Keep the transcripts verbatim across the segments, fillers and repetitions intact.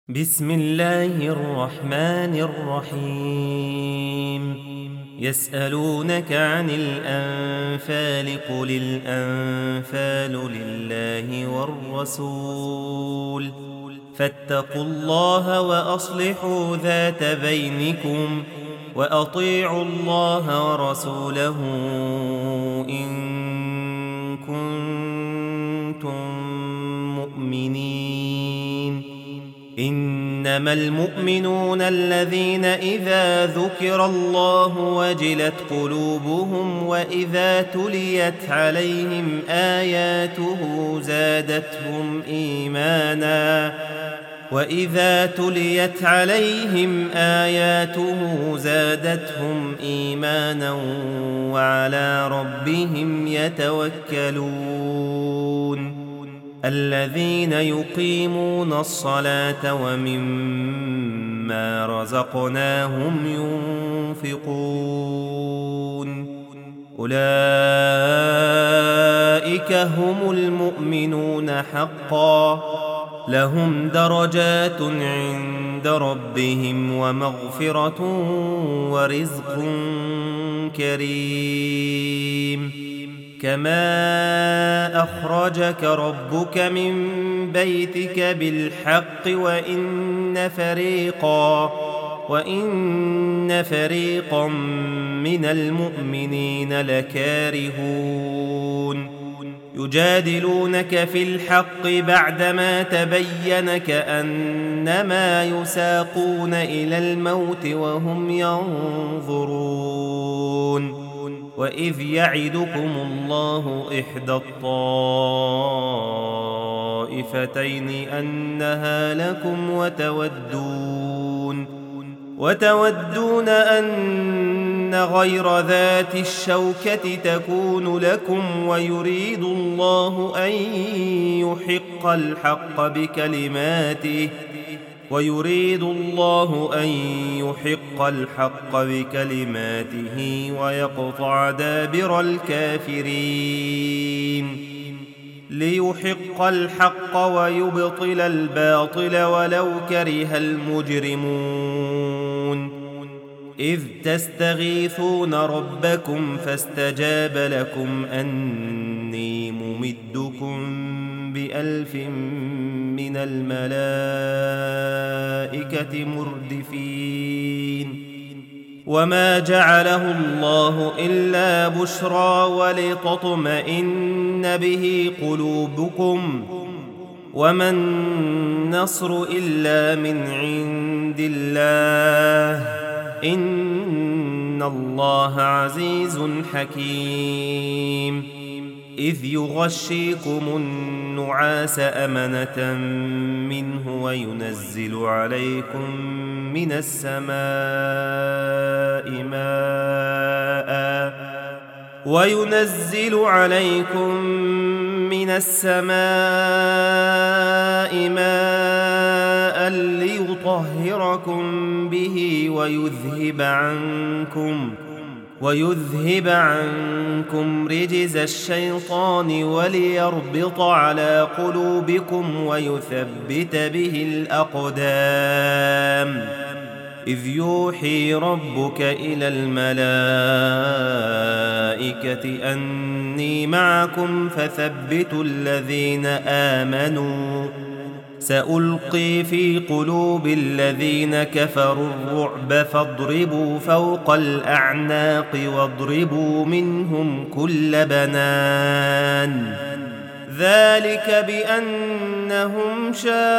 بسم الله الرحمن الرحيم يسألونك عن الأنفال قل الأنفال لله والرسول فاتقوا الله وأصلحوا ذات بينكم وأطيعوا الله ورسوله إن كنتم مؤمنين. إنما المؤمنون الذين إذا ذكر الله وجلت قلوبهم وإذا تليت عليهم آياته زادتهم إيمانا وإذا تليت عليهم آياته زادتهم إيمانا وعلى ربهم يتوكلون. الذين يقيمون الصلاة ومما رزقناهم ينفقون أولئك هم المؤمنون حقا لهم درجات عند ربهم ومغفرة ورزق كريم. كما أخرجك ربك من بيتك بالحق وإن فريقا وإن فريقا من المؤمنين لكارهون يجادلونك في الحق بعدما تبين كأنما يساقون إلى الموت وهم ينظرون. وإذ يعدكم الله إحدى الطائفتين أنها لكم وتودون وتودون أن غير ذات الشوكة تكون لكم ويريد الله أن يحق الحق بكلماته ويريد الله أن يحق الحق بكلماته ويقطع دابر الكافرين ليحق الحق ويبطل الباطل ولو كره المجرمون. إذ تستغيثون ربكم فاستجاب لكم أني ممدكم بألف من الملائكة مردفين. وما جعله الله إلا بشرى ولتطمئن به قلوبكم وما النصر إلا من عند الله إن الله عزيز حكيم. إذ يغشيكم النعاس أمنة منه وينزل عليكم من السماء ماء وينزل عليكم من السماء ماء ليطهركم به ويذهب عنكم ويذهب عنكم رجز الشيطان وليربط على قلوبكم ويثبت به الأقدام. إذ يوحي ربك إلى الملائكة أني معكم فثبتوا الذين آمنوا سألقي في قلوب الذين كفروا الرعب فاضربوا فوق الأعناق واضربوا منهم كل بنان. ذلك بأنهم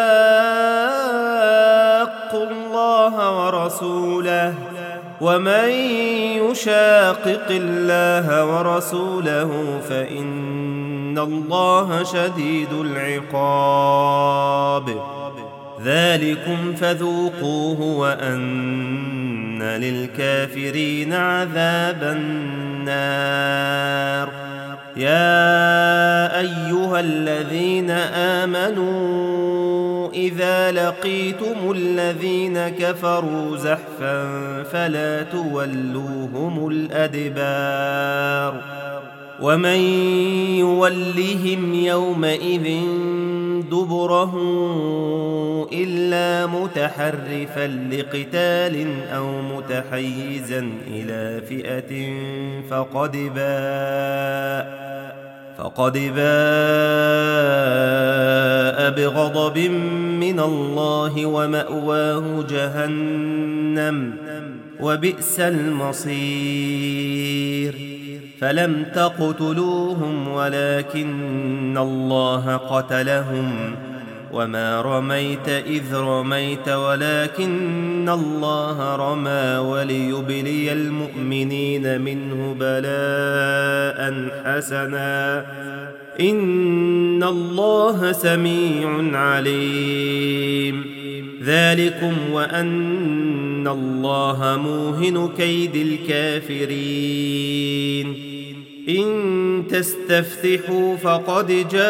شاقوا الله ورسوله ومن يشاقق الله ورسوله فإن الله شديد العقاب. ذلكم فذوقوه وأن للكافرين عذاب النار. يا أيها الذين آمنوا إذا لقيتم الذين كفروا زحفا فلا تولوهم الأدبار ومن يولهم يومئذ دبره إلا متحرفا لقتال أو متحيزا إلى فئة فقد باء فقد باء بغضب من الله ومأواه جهنم وبئس المصير فلم تقتلوهم ولكن الله قتلهم وما رميت إذ رميت ولكن الله رمى وليبلي المؤمنين منه بلاء حسنا إن الله سميع عليم ذلكم وأن الله موهن كيد الكافرين إن تستفتحوا فقد جاءكم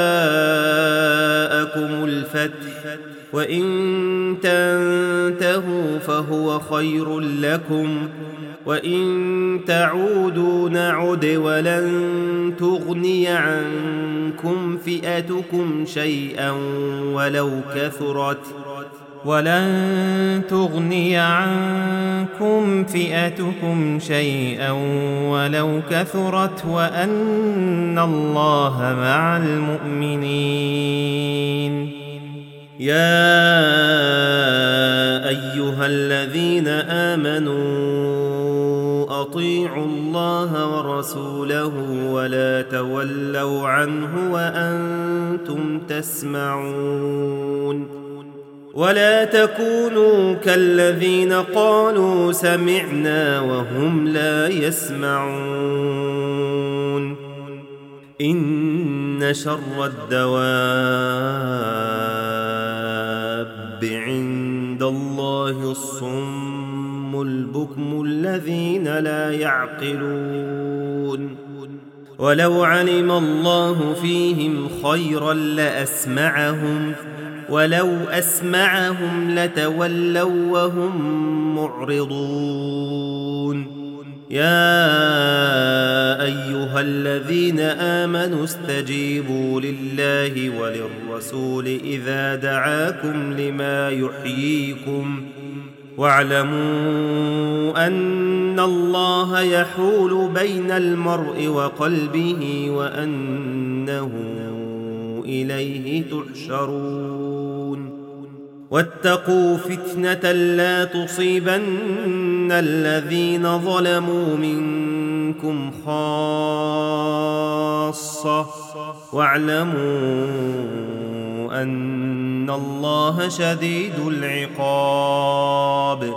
الفتح وإن تنتهوا فهو خير لكم وإن تعودوا نعد ولن تغني عنكم فئتكم شيئا ولو كثرت ولن تغني عنكم فئتكم شيئا ولو كثرت وأن الله مع المؤمنين يا أيها الذين آمنوا أطيعوا الله ورسوله ولا تولوا عنه وأنتم تسمعون ولا تكونوا كالذين قالوا سمعنا وهم لا يسمعون إن شر الدواب عند الله الصم البكم الذين لا يعقلون ولو علم الله فيهم خيرا لأسمعهم ولو أسمعهم لتولوا وهم معرضون يا أيها الذين آمنوا استجيبوا لله وللرسول إذا دعاكم لما يحييكم واعلموا أن الله يحول بين المرء وقلبه وأنه إليه تحشرون واتقوا فتنة لا تصيبن الذين ظلموا منكم خاصة واعلموا أن الله شديد العقاب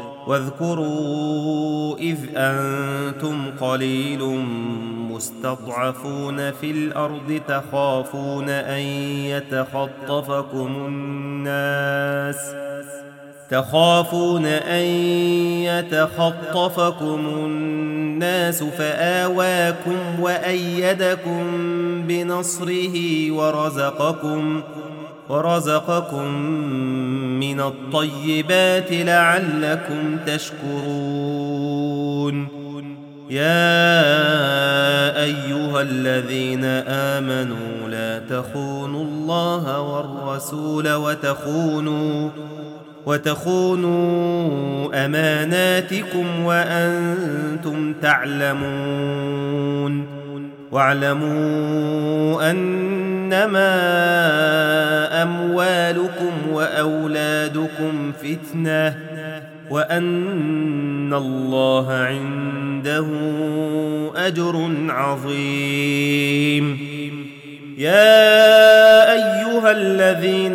واذكروا إذ أنتم قليل مستضعفون في الأرض تخافون أن يتخطفكم الناس تخافون أن يتخطفكم الناس فآواكم وأيدكم بنصره ورزقكم ورزقكم من الطيبات لعلكم تشكرون يا أيها الذين آمنوا لا تخونوا الله والرسول وتخونوا وتخونوا أماناتكم وأنتم تعلمون واعلموا أنما أموالكم وأولادكم فتنة وأن الله عنده أجر عظيم يا أيها الذين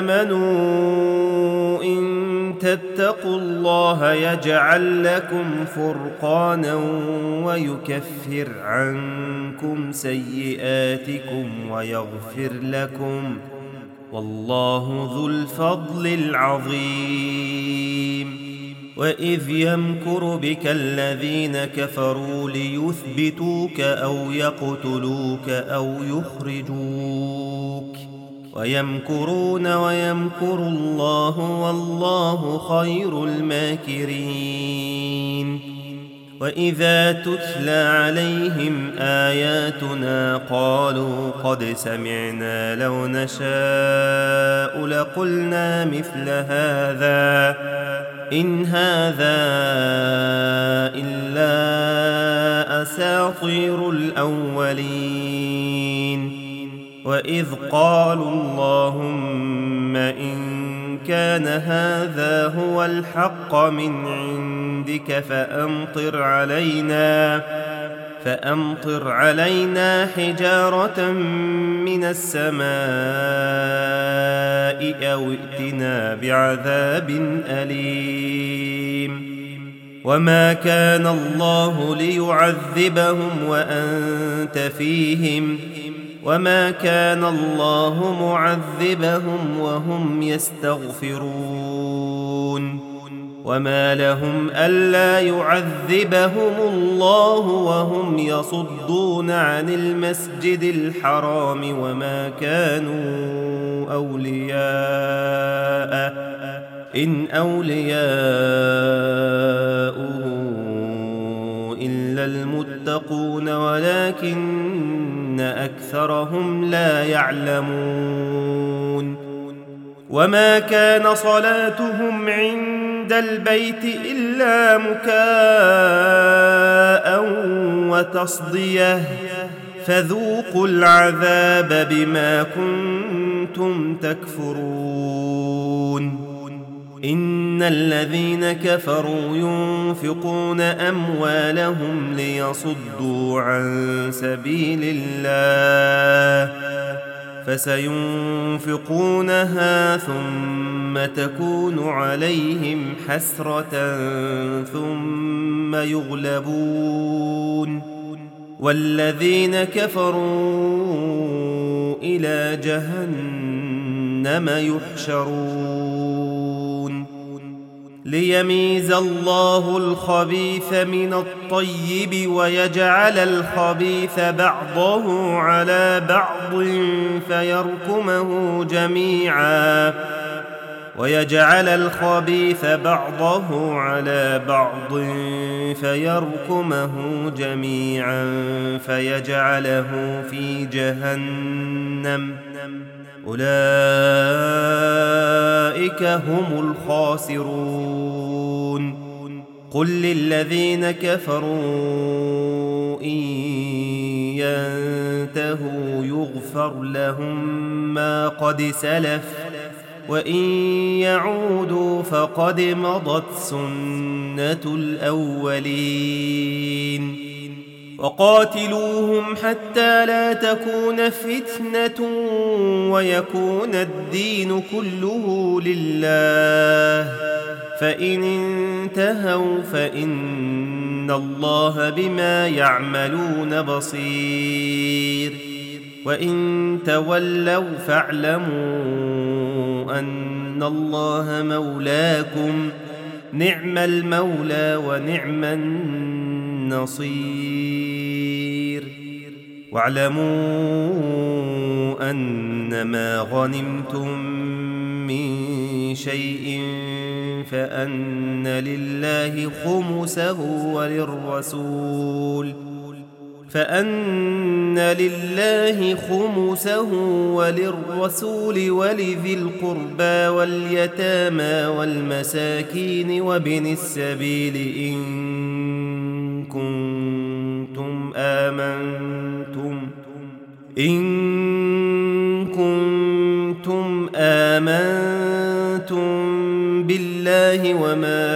آمنوا إن تتقوا الله يجعل لكم فرقانا ويكفر عنكم سيئاتكم ويغفر لكم والله ذو الفضل العظيم وإذ يمكر بك الذين كفروا ليثبتوك أو يقتلوك أو يخرجوك ويمكرون ويمكر الله والله خير الماكرين وإذا تتلى عليهم آياتنا قالوا قد سمعنا لو نشاء لقلنا مثل هذا إن هذا إلا أساطير الأولين وإذ قالوا اللهم إن كان هذا هو الحق من عندك فأمطر علينا فأمطر علينا حجارة من السماء أو ائتنا بعذاب أليم وما كان الله ليعذبهم وأنت فيهم وما كان الله معذبهم وهم يستغفرون وما لهم ألا يعذبهم الله وهم يصدون عن المسجد الحرام وما كانوا أولياءه إن أولياؤه إلا المتقون ولكن أكثرهم لا يعلمون وما كان صلاتهم عند البيت إلا مكاء وتصدية فذوقوا العذاب بما كنتم تكفرون إن الذين كفروا ينفقون أموالهم ليصدوا عن سبيل الله فسينفقونها ثم تكون عليهم حسرة ثم يغلبون والذين كفروا إلى جهنم يحشرون ليميز الله الخبيث من الطيب ويجعل الخبيث بعضه على بعض فيركمه جميعا ويجعل الخبيث بعضه على بعض فيركمه جميعا فيجعله في جهنم أولئك هم الخاسرون قل للذين كفروا إن ينتهوا يغفر لهم ما قد سلف وإن يعودوا فقد مضت سنة الأولين وقاتلوهم حتى لا تكون فتنة ويكون الدين كله لله فإن انتهوا فإن الله بما يعملون بصير وإن تولوا فاعلموا أن الله مولاكم نعم المولى ونعم النصير واعلموا أنما غنمتم من شيء فأن لله خمسه وللرسول فأن لله خمسه وللرسول ولذي القربى واليتامى والمساكين وابن السبيل إن كنتم آمنتم إن كنتم آمنتم بالله وما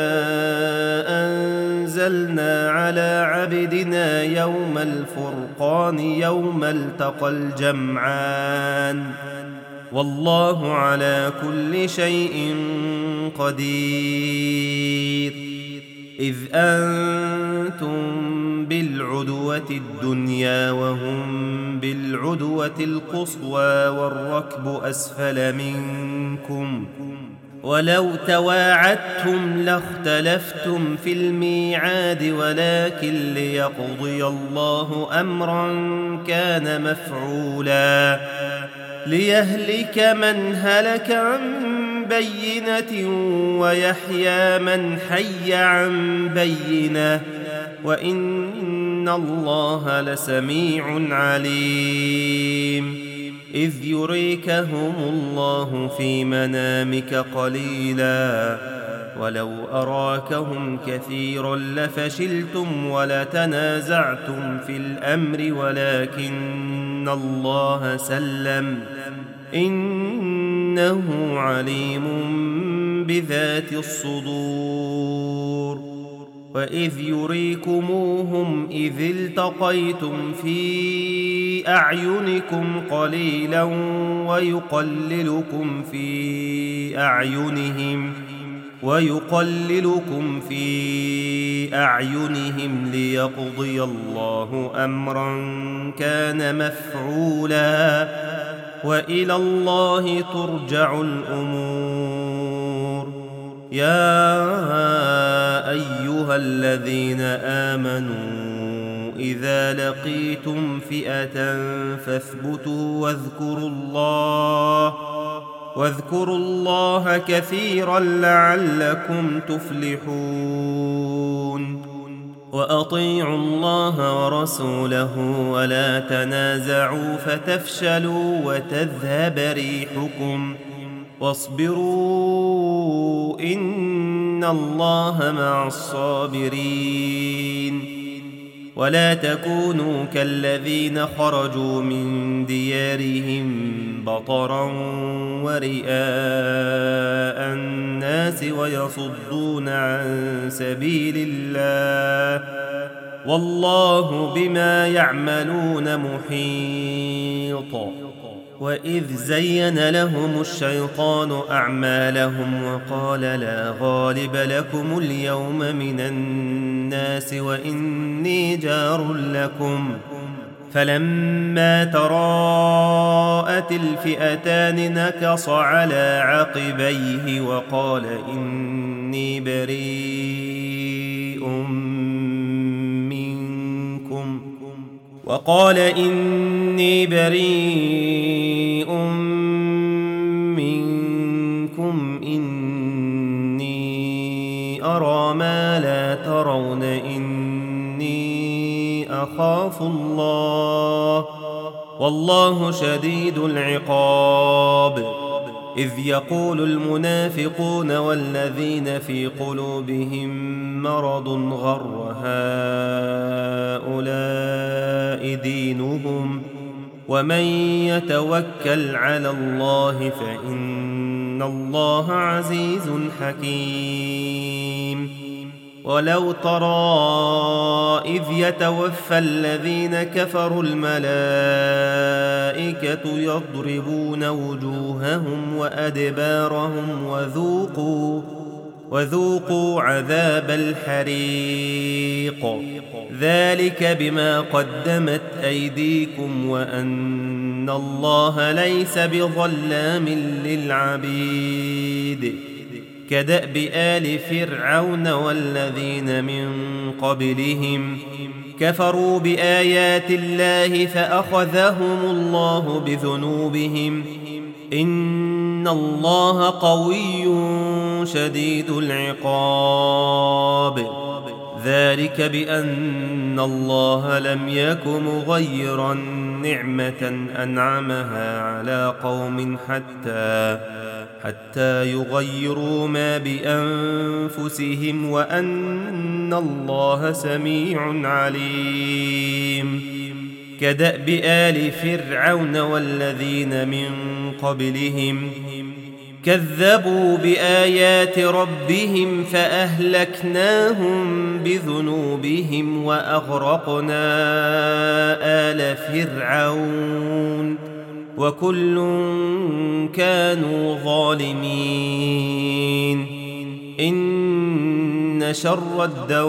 أنزلنا على عبدنا يوم الفرقان يوم التقى الجمعان والله على كل شيء قدير إذ أنتم بالعدوة الدنيا وهم بالعدوة القصوى والركب أسفل منكم ولو تواعدتم لاختلفتم في الميعاد ولكن ليقضي الله أمرا كان مفعولا ليهلك من هلك عن بينة ويحيى من حي عن بينة وإن الله لسميع عليم إذ يريكهم الله في منامك قليلا ولو أراكهم كثيرا لفشلتم ولتنازعتم في الأمر ولكن الله سلم إنه عليم بذات الصدور وإذ يريكموهم إذ التقيتم في أعينكم قليلا ويقللكم في أعينهم ويقللكم في أعينهم ليقضي الله أمرا كان مفعولا وإلى الله ترجع الأمور يا أيها الذين آمنوا إذا لقيتم فئة فاثبتوا واذكروا الله واذكروا الله كثيرا لعلكم تفلحون وأطيعوا الله ورسوله ولا تنازعوا فتفشلوا وتذهب ريحكم واصبروا إن الله مع الصابرين ولا تكونوا كالذين خرجوا من ديارهم بطرا ورئاء الناس ويصدون عن سبيل الله والله بما يعملون محيط وإذ زين لهم الشيطان أعمالهم وقال لا غالب لكم اليوم من الناس وإني جار لكم فلما تراءت الفئتان نكص على عقبيه وقال إني بريء منكم وقال إني بريء منكم إني أرى ما لا ترون إني أخاف الله والله شديد العقاب إذ يقول المنافقون والذين في قلوبهم مرض غر هؤلاء دينهم ومن يتوكل على الله فإن الله عزيز حكيم ولو ترى إذ يتوفى الذين كفروا الملائكة يضربون وجوههم وأدبارهم وذوقوا وذوقوا عذاب الحريق ذلك بما قدمت أيديكم وأن الله ليس بظلام للعبيد كدأب آل فرعون والذين من قبلهم كفروا بآيات الله فأخذهم الله بذنوبهم إن الله قوي شديد العقاب ذلك بأن الله لم يك مغيرا نعمة أنعمها على قوم حتى حتى يغيروا ما بأنفسهم وأن الله سميع عليم كدأب آل فرعون والذين من قبلهم كذبوا بآيات ربهم فأهلكناهم بذنوبهم وأغرقنا آل فرعون وكل كانوا ظالمين إن شر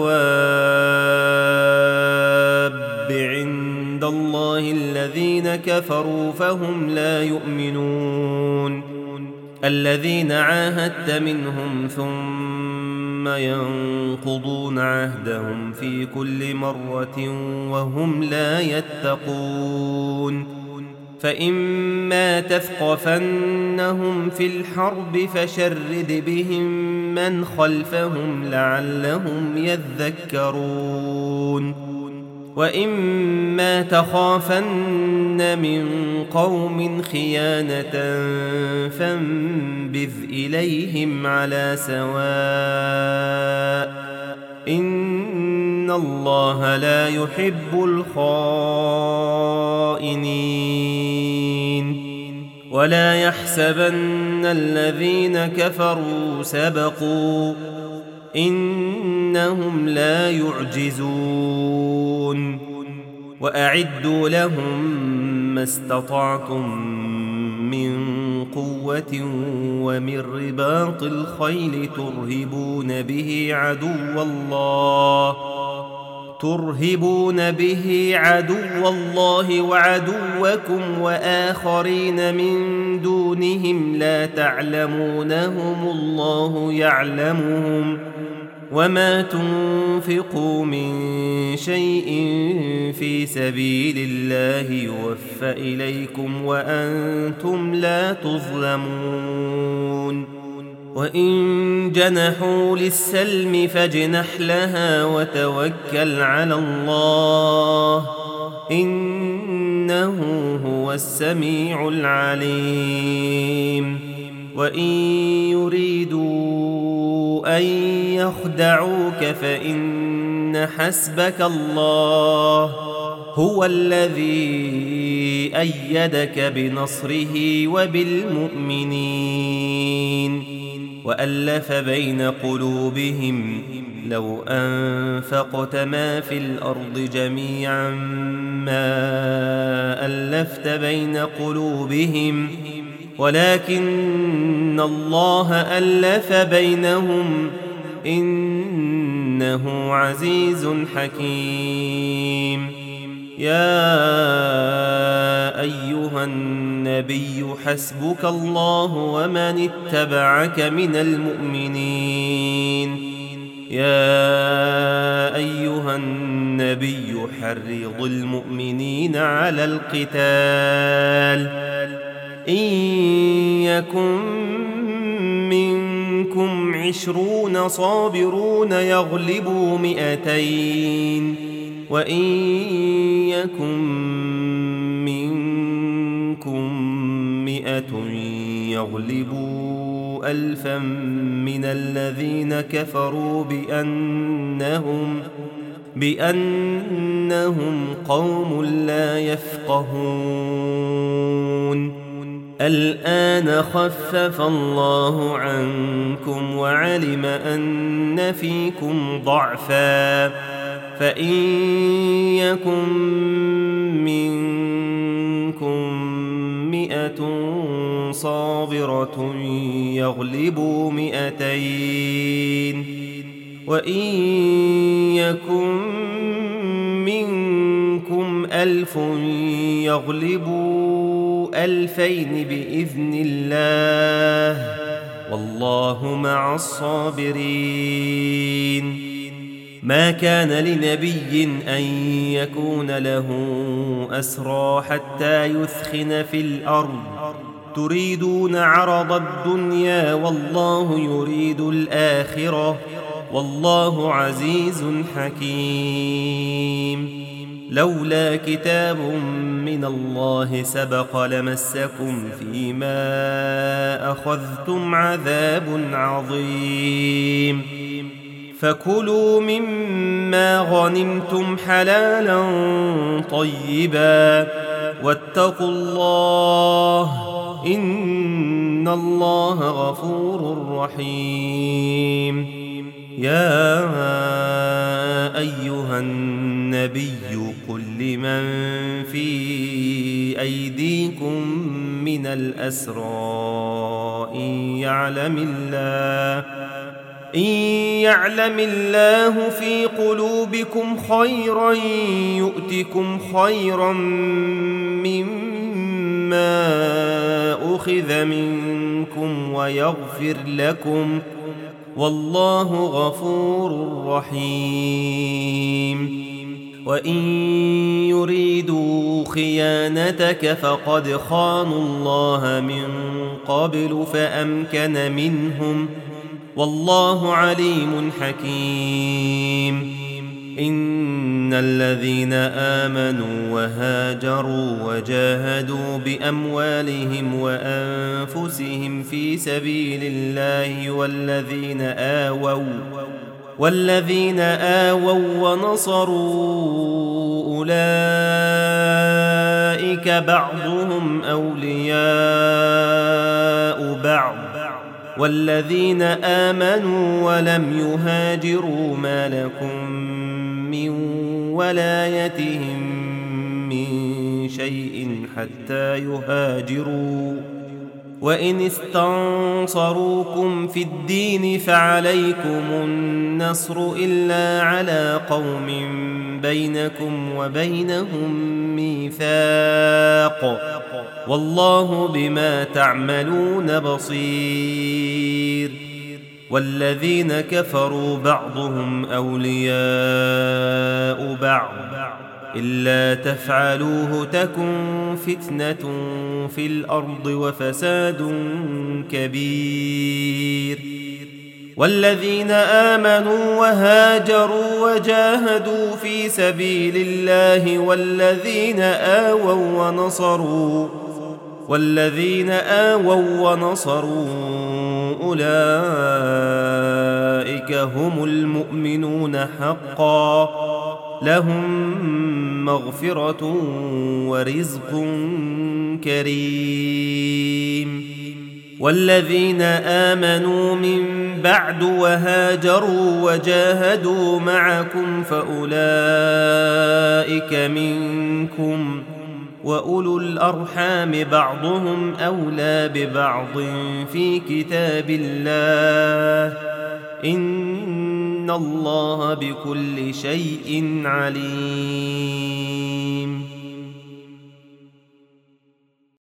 الدواب عند الله الذين كفروا فهم لا يؤمنون الذين عاهدت منهم ثم ينقضون عهدهم في كل مرة وهم لا يتقون فإما تثقفنهم في الحرب فشرد بهم من خلفهم لعلهم يذكرون وإما تخافن من قوم خيانة فانبذ إليهم على سواء إن الله لا يحب الخائنين ولا يحسبن الذين كفروا سبقوا إنهم لا يعجزون وأعدوا لهم ما استطعتم من قوة ومن رباط الخيل ترهبون به عدو الله ترهبون به عدو الله وعدوكم وآخرين من دونهم لا تعلمونهم الله يعلمهم وما تنفقوا من شيء في سبيل الله يوفى إليكم وأنتم لا تظلمون وإن جنحوا للسلم فاجنح لها وتوكل على الله إنه هو السميع العليم وإن يريدوا أن يخدعوك فإن حسبك الله هو الذي أيدك بنصره وبالمؤمنين وألف بين قلوبهم لو أنفقت ما في الأرض جميعا ما ألفت بين قلوبهم ولكن الله ألف بينهم إنه عزيز حكيم يا أيها النبي حسبك الله ومن اتبعك من المؤمنين يا أيها النبي حرض المؤمنين على القتال إن يكن منكم عشرون صابرون يغلبوا مئتين وإن يكن منكم مئة يغلبوا ألفا من الذين كفروا بأنهم بأنهم قوم لا يفقهون الآن خفف الله عنكم وعلم أن فيكم ضعفا فإن يكن منكم مئة صابرة يغلبوا مئتين وإن يكن منكم ألف يغلبوا ألفين بإذن الله والله مع الصابرين ما كان لنبي أن يكون له أسرى حتى يثخن في الأرض تريدون عرض الدنيا والله يريد الآخرة والله عزيز حكيم لولا كتاب من الله سبق لمسكم فيما أخذتم عذاب عظيم فكلوا مما غنمتم حلالا طيبا واتقوا الله إن الله غفور رحيم يا أيها النبي قل لمن في أيديكم من الأسرى إن يعلم الله إن يعلم الله في قلوبكم خيرا يؤتكم خيرا مما أخذ منكم ويغفر لكم والله غفور رحيم وإن يريدوا خيانتك فقد خانوا الله من قبل فأمكن منهم والله عليم حكيم إن الذين آمنوا وهاجروا وجاهدوا بأموالهم وأنفسهم في سبيل الله والذين آووا والذين آووا ونصروا أولئك بعضهم أولياء بعض والذين آمنوا ولم يهاجروا ما لكم من ولايتهم من شيء حتى يهاجروا وإن استنصروكم في الدين فعليكم النصر إلا على قوم بينكم وبينهم ميثاق والله بما تعملون بصير والذين كفروا بعضهم أولياء بعض إلا تفعلوه تكن فتنة في الأرض وفساد كبير والذين آمنوا وهاجروا وجاهدوا في سبيل الله والذين آووا ونصروا والذين آووا ونصروا أولئك هم المؤمنون حقا لهم مغفرة ورزق كريم والذين آمنوا من بعد وهاجروا وجاهدوا معكم فأولئك منكم وأولو الأرحام بعضهم أولى ببعض في كتاب الله إن الله بكل شيء عليم